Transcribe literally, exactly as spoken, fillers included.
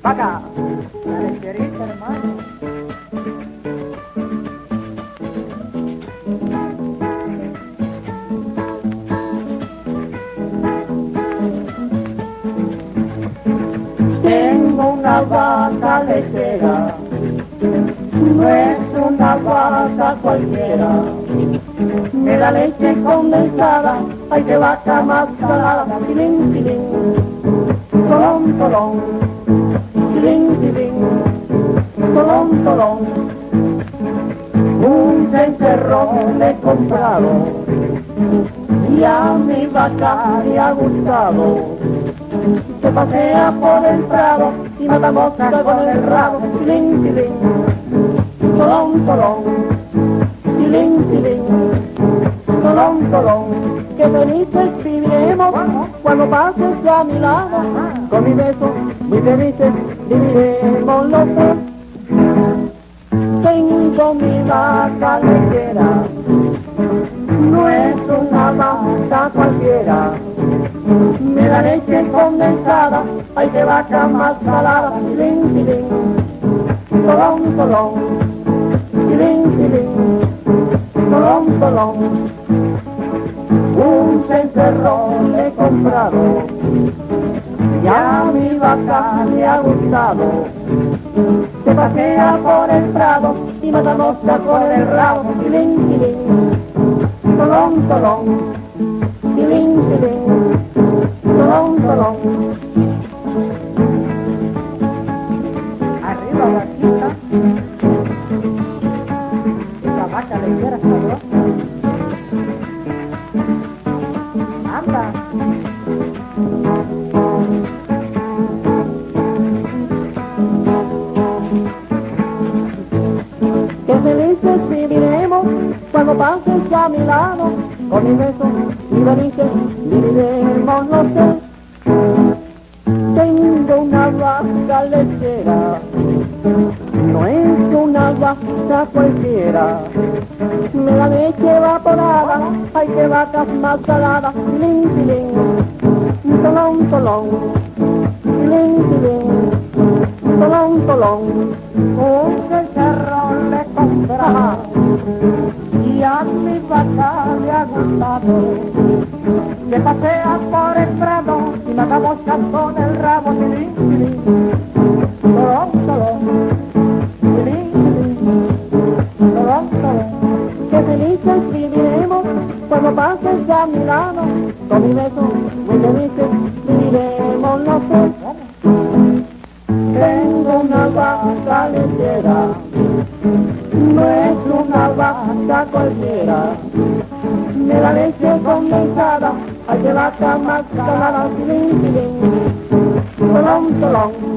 Acá, la lecherita, hermano. Tengo una vaca lechera, no es una vaca cualquiera. Me da leche condensada, ay que vaca más salada, tilín, tilín, tolón, tolón, tilín, tilín, tolón, tolón. Un cencerrón le he comprado y a mi vaca le ha gustado. Se pasea por el prado y mata moscas con el rabo, tilín, tilín, tolón, tolón, tilín, tilín, tolón, tolón. Que felices viviremos cuando pases a mi lado, con mi beso muy felices viviremos los dos. Tengo mi vaca lechera, no es una vaca cualquiera. Me da leche condensada, ay que vaca más salada, tilín, tilín, tolón, tolón, tilín, tilín, tolón, tolón. Un cencerrón le he comprado y a mi vaca le ha gustado. Se pasea por el prado y mata moscas con el rabo, tilín, tilín, tolón, tolón, tilín, tilín, tolón, tolón. Arriba vaquita, esa vaca lechera sabrosa. Anda. Qué felices viviremos cuando pases a mi lado, con mi beso y felices viviremos los dos. Tengo una vaca lechera, no es una vaca cualquiera. Me da leche evaporada, ay que vacas más saladas, tilín, tilín, tolón, tolón, tilín, tilín, tolón, tolón. Un cencerrón le he comprado y a mi vaca le ha gustado. Se pasea por el prado y mata moscas con el rabo, tilín, tilín, tolón, tolón, tilín, tilín, tolón, tolón. Que felices viviremos cuando pases a mi lado, con mi beso muy felices viviremos los dos. Tengo una vaca lechera, no es una vaca cualquiera. Me da leche condensada, ay que vaca más salada, tilín, tilín, tolón, tolón.